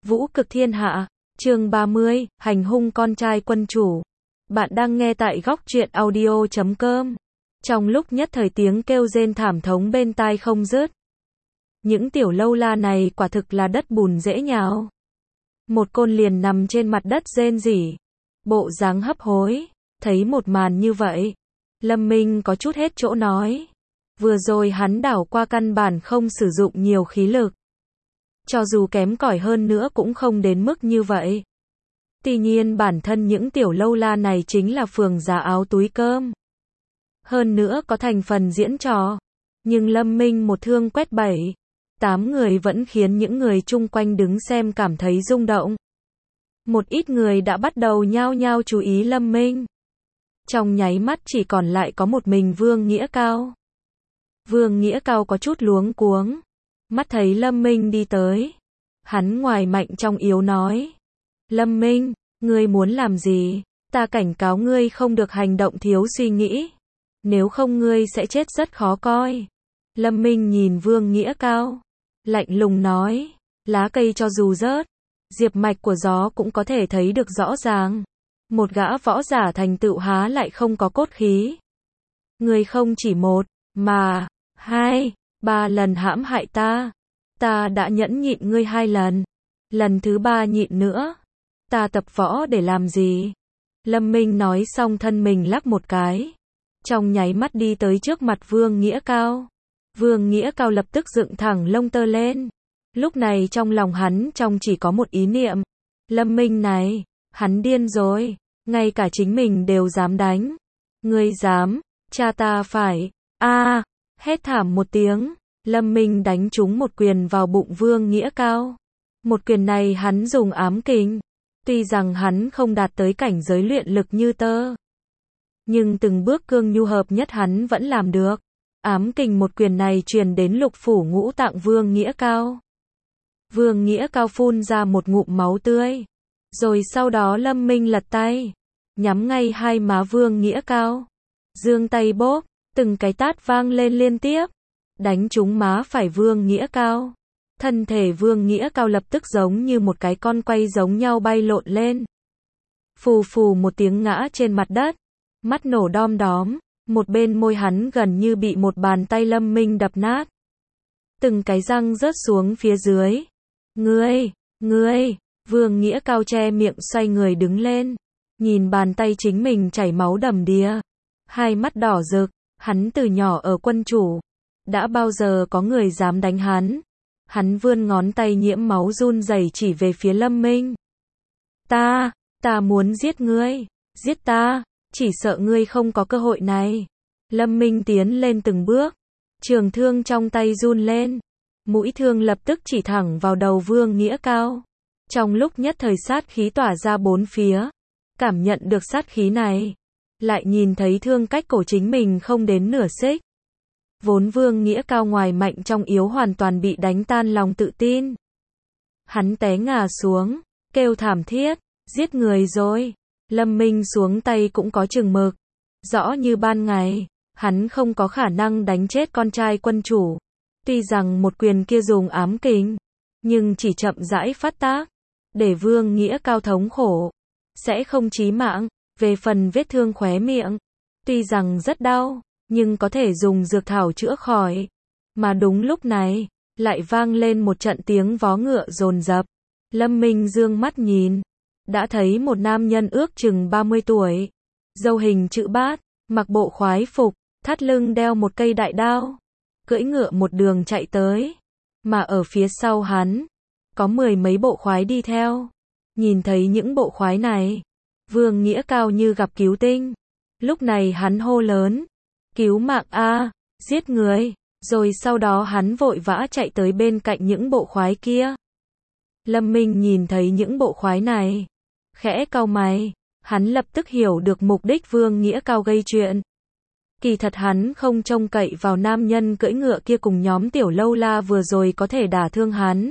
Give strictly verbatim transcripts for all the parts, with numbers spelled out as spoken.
Vũ cực thiên hạ, chương ba mươi, hành hung con trai quân chủ. Bạn đang nghe tại góc truyện audio chấm com. Trong lúc nhất thời tiếng kêu rên thảm thống bên tai không dứt. Những tiểu lâu la này quả thực là đất bùn dễ nhào. Một côn liền nằm trên mặt đất rên rỉ, bộ dáng hấp hối. Thấy một màn như vậy, Lâm Minh có chút hết chỗ nói. Vừa rồi hắn đảo qua căn bản không sử dụng nhiều khí lực. Cho dù kém cỏi hơn nữa cũng không đến mức như vậy. Tuy nhiên bản thân những tiểu lâu la này chính là phường giá áo túi cơm. Hơn nữa có thành phần diễn trò. Nhưng Lâm Minh một thương quét bảy, tám người vẫn khiến những người chung quanh đứng xem cảm thấy rung động. Một ít người đã bắt đầu nhao nhao chú ý Lâm Minh. Trong nháy mắt chỉ còn lại có một mình Vương Nghĩa Cao. Vương Nghĩa Cao có chút luống cuống. Mắt thấy Lâm Minh đi tới. Hắn ngoài mạnh trong yếu nói. Lâm Minh, ngươi muốn làm gì? Ta cảnh cáo ngươi không được hành động thiếu suy nghĩ. Nếu không ngươi sẽ chết rất khó coi. Lâm Minh nhìn Vương Nghĩa Cao. Lạnh lùng nói. Lá cây cho dù rớt, diệp mạch của gió cũng có thể thấy được rõ ràng. Một gã võ giả thành tựu há lại không có cốt khí. Ngươi không chỉ một, mà hai, ba lần hãm hại ta. Ta đã nhẫn nhịn ngươi hai lần. Lần thứ ba nhịn nữa. Ta tập võ để làm gì? Lâm Minh nói xong thân mình lắc một cái. Trong nháy mắt đi tới trước mặt Vương Nghĩa Cao. Vương Nghĩa Cao lập tức dựng thẳng lông tơ lên. Lúc này trong lòng hắn trong chỉ có một ý niệm. Lâm Minh này, hắn điên rồi. Ngay cả chính mình đều dám đánh. Ngươi dám, cha ta phải. A, à, hét thảm một tiếng. Lâm Minh đánh trúng một quyền vào bụng Vương Nghĩa Cao. Một quyền này hắn dùng ám kình. Tuy rằng hắn không đạt tới cảnh giới luyện lực như tơ. Nhưng từng bước cương nhu hợp nhất hắn vẫn làm được. Ám kình một quyền này truyền đến lục phủ ngũ tạng Vương Nghĩa Cao. Vương Nghĩa Cao phun ra một ngụm máu tươi. Rồi sau đó Lâm Minh lật tay. Nhắm ngay hai má Vương Nghĩa Cao. Giương tay bóp, từng cái tát vang lên liên tiếp. Đánh trúng má phải Vương Nghĩa Cao. Thân thể Vương Nghĩa Cao lập tức giống như một cái con quay giống nhau bay lộn lên. Phù phù một tiếng ngã trên mặt đất. Mắt nổ đom đóm. Một bên môi hắn gần như bị một bàn tay Lâm Minh đập nát. Từng cái răng rớt xuống phía dưới. Ngươi, ngươi, Vương Nghĩa Cao che miệng xoay người đứng lên. Nhìn bàn tay chính mình chảy máu đầm đìa. Hai mắt đỏ rực. Hắn từ nhỏ ở quân chủ. Đã bao giờ có người dám đánh hắn. Hắn vươn ngón tay nhiễm máu run rẩy chỉ về phía Lâm Minh. Ta, ta muốn giết ngươi. Giết ta, chỉ sợ ngươi không có cơ hội này. Lâm Minh tiến lên từng bước. Trường thương trong tay run lên. Mũi thương lập tức chỉ thẳng vào đầu Vương Nghĩa Cao. Trong lúc nhất thời sát khí tỏa ra bốn phía. Cảm nhận được sát khí này. Lại nhìn thấy thương cách cổ chính mình không đến nửa xích. Vốn Vương Nghĩa Cao ngoài mạnh trong yếu hoàn toàn bị đánh tan lòng tự tin. Hắn té ngã xuống, kêu thảm thiết, giết người rồi. Lâm Minh xuống tay cũng có chừng mực. Rõ như ban ngày, hắn không có khả năng đánh chết con trai quân chủ. Tuy rằng một quyền kia dùng ám kình, nhưng chỉ chậm rãi phát tác. Để Vương Nghĩa Cao thống khổ. Sẽ không chí mạng. Về phần vết thương khóe miệng, tuy rằng rất đau, nhưng có thể dùng dược thảo chữa khỏi. Mà đúng lúc này, lại vang lên một trận tiếng vó ngựa dồn dập. Lâm Minh dương mắt nhìn, đã thấy một nam nhân ước chừng ba mươi tuổi, râu hình chữ bát, mặc bộ khoái phục, thắt lưng đeo một cây đại đao, cưỡi ngựa một đường chạy tới. Mà ở phía sau hắn, có mười mấy bộ khoái đi theo. Nhìn thấy những bộ khoái này, Vương Nghĩa Cao như gặp cứu tinh. Lúc này hắn hô lớn. Cứu mạng a, giết người. Rồi sau đó hắn vội vã chạy tới bên cạnh những bộ khoái kia. Lâm Minh nhìn thấy những bộ khoái này. Khẽ cau mày. Hắn lập tức hiểu được mục đích Vương Nghĩa Cao gây chuyện. Kỳ thật hắn không trông cậy vào nam nhân cưỡi ngựa kia cùng nhóm tiểu lâu la vừa rồi có thể đả thương hắn.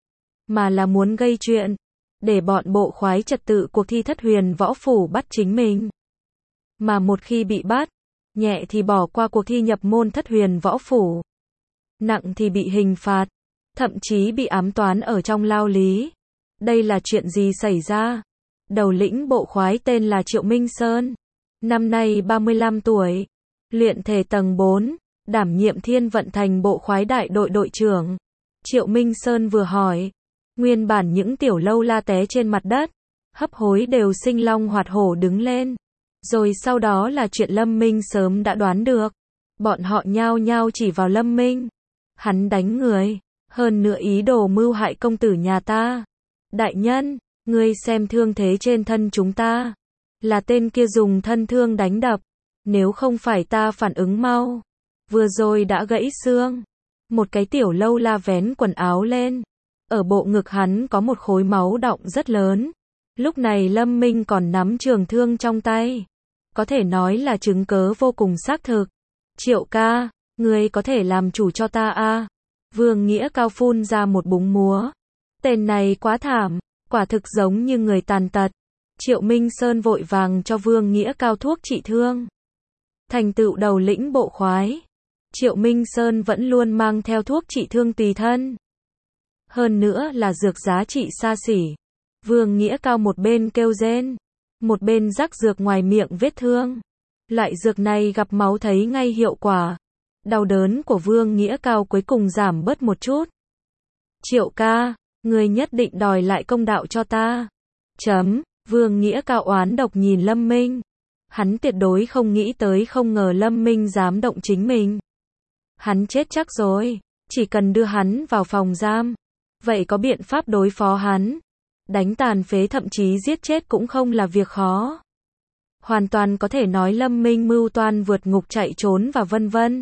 Mà là muốn gây chuyện. Để bọn bộ khoái trật tự cuộc thi thất huyền võ phủ bắt chính mình. Mà một khi bị bắt, nhẹ thì bỏ qua cuộc thi nhập môn thất huyền võ phủ. Nặng thì bị hình phạt. thậm chí bị ám toán ở trong lao lý. Đây là chuyện gì xảy ra? Đầu lĩnh bộ khoái tên là Triệu Minh Sơn. Năm nay ba mươi lăm tuổi. Luyện thể tầng bốn. Đảm nhiệm Thiên Vận Thành bộ khoái đại đội đội trưởng. Triệu Minh Sơn vừa hỏi. Nguyên bản những tiểu lâu la té trên mặt đất. Hấp hối đều sinh long hoạt hổ đứng lên. Rồi sau đó là chuyện Lâm Minh sớm đã đoán được. Bọn họ nhao nhao chỉ vào Lâm Minh. Hắn đánh người. Hơn nữa ý đồ mưu hại công tử nhà ta. Đại nhân, ngươi xem thương thế trên thân chúng ta. Là tên kia dùng thân thương đánh đập. Nếu không phải ta phản ứng mau. Vừa rồi đã gãy xương. Một cái tiểu lâu la vén quần áo lên. Ở bộ ngực hắn có một khối máu đọng rất lớn. Lúc này Lâm Minh còn nắm trường thương trong tay. Có thể nói là chứng cớ vô cùng xác thực. Triệu ca, ngươi có thể làm chủ cho ta à? Vương Nghĩa Cao phun ra một búng múa. Tên này quá thảm, quả thực giống như người tàn tật. Triệu Minh Sơn vội vàng cho Vương Nghĩa Cao thuốc trị thương. Thành tựu đầu lĩnh bộ khoái. Triệu Minh Sơn vẫn luôn mang theo thuốc trị thương tùy thân. Hơn nữa là dược giá trị xa xỉ. Vương Nghĩa Cao một bên kêu rên, một bên rắc dược ngoài miệng vết thương. Loại dược này gặp máu thấy ngay hiệu quả. Đau đớn của Vương Nghĩa Cao cuối cùng giảm bớt một chút. Triệu ca, người nhất định đòi lại công đạo cho ta. Chấm, Vương Nghĩa Cao oán độc nhìn Lâm Minh. Hắn tuyệt đối không nghĩ tới không ngờ Lâm Minh dám động chính mình. Hắn chết chắc rồi, chỉ cần đưa hắn vào phòng giam. Vậy có biện pháp đối phó hắn. Đánh tàn phế thậm chí giết chết cũng không là việc khó. Hoàn toàn có thể nói Lâm Minh mưu toan vượt ngục chạy trốn và vân vân.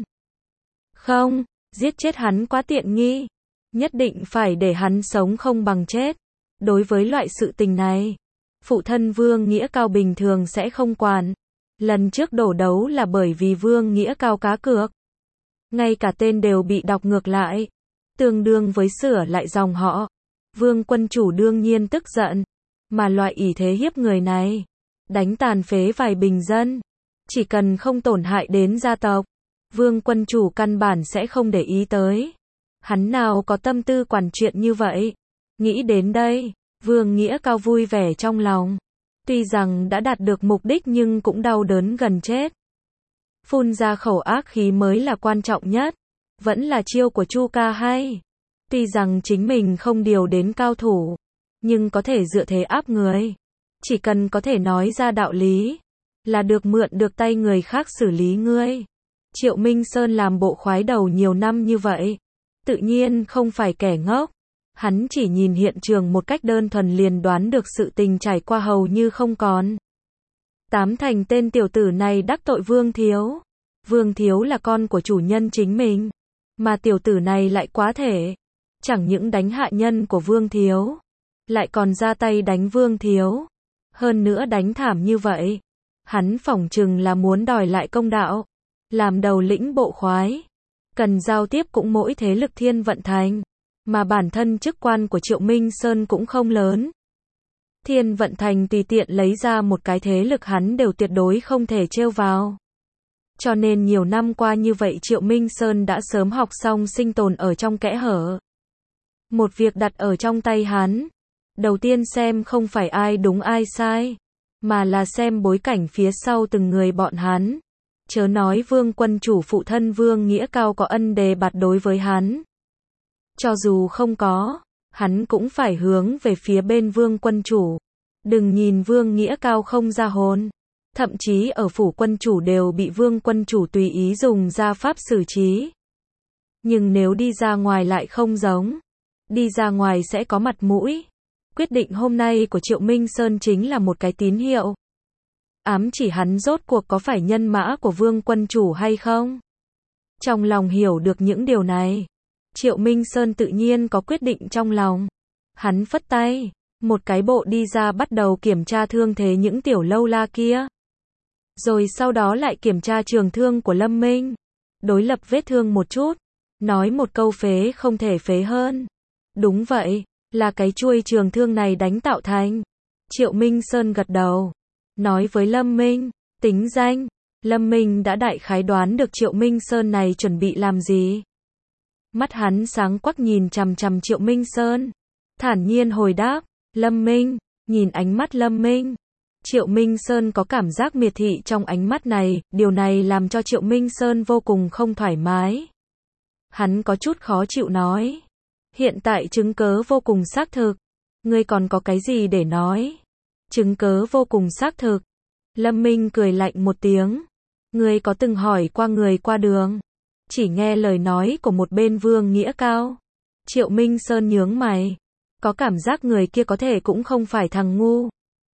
Không, giết chết hắn quá tiện nghi. Nhất định phải để hắn sống không bằng chết. Đối với loại sự tình này, phụ thân Vương Nghĩa Cao bình thường sẽ không quản. Lần trước đổ đấu là bởi vì Vương Nghĩa Cao cá cược. Ngay cả tên đều bị đọc ngược lại. Tương đương với sửa lại dòng họ. Vương quân chủ đương nhiên tức giận. Mà loại ỷ thế hiếp người này, đánh tàn phế vài bình dân, chỉ cần không tổn hại đến gia tộc, Vương quân chủ căn bản sẽ không để ý tới. Hắn nào có tâm tư quản chuyện như vậy. Nghĩ đến đây, Vương Nghĩa Cao vui vẻ trong lòng. Tuy rằng đã đạt được mục đích nhưng cũng đau đớn gần chết. Phun ra khẩu ác khí mới là quan trọng nhất. Vẫn là chiêu của Chu ca hay. Tuy rằng chính mình không điều đến cao thủ, nhưng có thể dựa thế áp người. Chỉ cần có thể nói ra đạo lý, là được mượn được tay người khác xử lý ngươi. Triệu Minh Sơn làm bộ khoái đầu nhiều năm như vậy, tự nhiên không phải kẻ ngốc. Hắn chỉ nhìn hiện trường một cách đơn thuần liền đoán được sự tình trải qua hầu như không còn. Tám thành tên tiểu tử này đắc tội Vương Thiếu. Vương Thiếu là con của chủ nhân chính mình, mà tiểu tử này lại quá thể. Chẳng những đánh hạ nhân của Vương Thiếu, lại còn ra tay đánh Vương Thiếu. Hơn nữa đánh thảm như vậy. Hắn phỏng chừng là muốn đòi lại công đạo. Làm đầu lĩnh bộ khoái, cần giao tiếp cũng mỗi thế lực Thiên Vận Thành. Mà bản thân chức quan của Triệu Minh Sơn cũng không lớn. Thiên Vận Thành tùy tiện lấy ra một cái thế lực hắn đều tuyệt đối không thể trêu vào. Cho nên nhiều năm qua như vậy Triệu Minh Sơn đã sớm học xong sinh tồn ở trong kẽ hở. Một việc đặt ở trong tay hắn. Đầu tiên xem không phải ai đúng ai sai, mà là xem bối cảnh phía sau từng người bọn hắn. Chớ nói Vương quân chủ phụ thân Vương Nghĩa Cao có ân đề bạt đối với hắn. Cho dù không có, hắn cũng phải hướng về phía bên Vương quân chủ. Đừng nhìn Vương Nghĩa Cao không ra hồn. Thậm chí ở phủ quân chủ đều bị Vương quân chủ tùy ý dùng gia pháp xử trí. Nhưng nếu đi ra ngoài lại không giống. Đi ra ngoài sẽ có mặt mũi. Quyết định hôm nay của Triệu Minh Sơn chính là một cái tín hiệu. Ám chỉ hắn rốt cuộc có phải nhân mã của Vương quân chủ hay không? Trong lòng hiểu được những điều này, Triệu Minh Sơn tự nhiên có quyết định trong lòng. Hắn phất tay, một cái bộ đi ra bắt đầu kiểm tra thương thế những tiểu lâu la kia. Rồi sau đó lại kiểm tra trường thương của Lâm Minh. Đối lập vết thương một chút. Nói một câu phế không thể phế hơn. Đúng vậy, là cái chuôi trường thương này đánh tạo thành. Triệu Minh Sơn gật đầu. Nói với Lâm Minh, tính danh. Lâm Minh đã đại khái đoán được Triệu Minh Sơn này chuẩn bị làm gì. Mắt hắn sáng quắc nhìn chằm chằm Triệu Minh Sơn. Thản nhiên hồi đáp, Lâm Minh, nhìn ánh mắt Lâm Minh. Triệu Minh Sơn có cảm giác miệt thị trong ánh mắt này, điều này làm cho Triệu Minh Sơn vô cùng không thoải mái. Hắn có chút khó chịu nói. Hiện tại chứng cớ vô cùng xác thực. Ngươi còn có cái gì để nói? Chứng cớ vô cùng xác thực. Lâm Minh cười lạnh một tiếng. Ngươi có từng hỏi qua người qua đường? Chỉ nghe lời nói của một bên Vương Nghĩa Cao. Triệu Minh Sơn nhướng mày. Có cảm giác người kia có thể cũng không phải thằng ngu.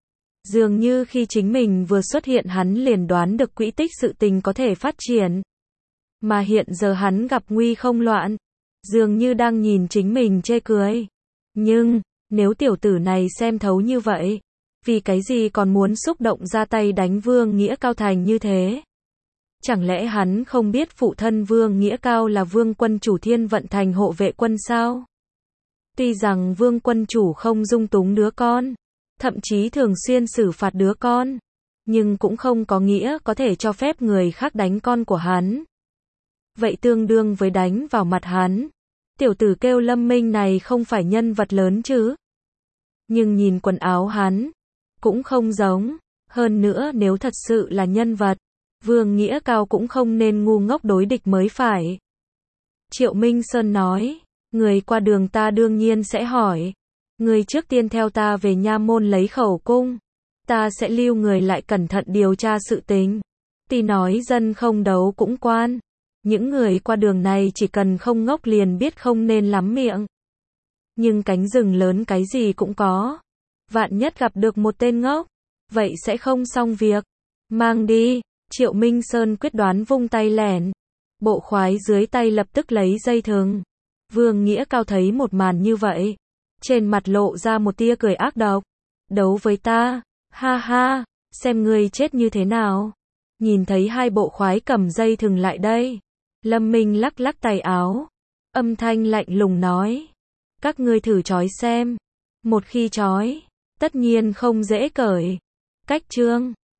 Dường như khi chính mình vừa xuất hiện hắn liền đoán được quỹ tích sự tình có thể phát triển. Mà hiện giờ hắn gặp nguy không loạn. Dường như đang nhìn chính mình chê cười. Nhưng, nếu tiểu tử này xem thấu như vậy, vì cái gì còn muốn xúc động ra tay đánh Vương Nghĩa Cao thành như thế? Chẳng lẽ hắn không biết phụ thân Vương Nghĩa Cao là Vương quân chủ Thiên Vận Thành hộ vệ quân sao? Tuy rằng Vương quân chủ không dung túng đứa con, thậm chí thường xuyên xử phạt đứa con, nhưng cũng không có nghĩa có thể cho phép người khác đánh con của hắn. Vậy tương đương với đánh vào mặt hắn. Tiểu tử kêu Lâm Minh này không phải nhân vật lớn chứ? Nhưng nhìn quần áo hắn, cũng không giống. Hơn nữa nếu thật sự là nhân vật, Vương Nghĩa Cao cũng không nên ngu ngốc đối địch mới phải. Triệu Minh Sơn nói, người qua đường ta đương nhiên sẽ hỏi. Người trước tiên theo ta về nha môn lấy khẩu cung. Ta sẽ lưu người lại cẩn thận điều tra sự tình. Tuy nói dân không đấu cũng quan. Những người qua đường này chỉ cần không ngốc liền biết không nên lắm miệng. Nhưng cánh rừng lớn cái gì cũng có. Vạn nhất gặp được một tên ngốc, vậy sẽ không xong việc. Mang đi. Triệu Minh Sơn quyết đoán vung tay lẻn. Bộ khoái dưới tay lập tức lấy dây thừng. Vương Nghĩa Cao thấy một màn như vậy, trên mặt lộ ra một tia cười ác độc. Đấu với ta, ha ha, xem ngươi chết như thế nào. Nhìn thấy hai bộ khoái cầm dây thừng lại đây, Lâm Minh lắc lắc tay áo, âm thanh lạnh lùng nói, các ngươi thử trói xem. Một khi trói, tất nhiên không dễ cởi. Cách chương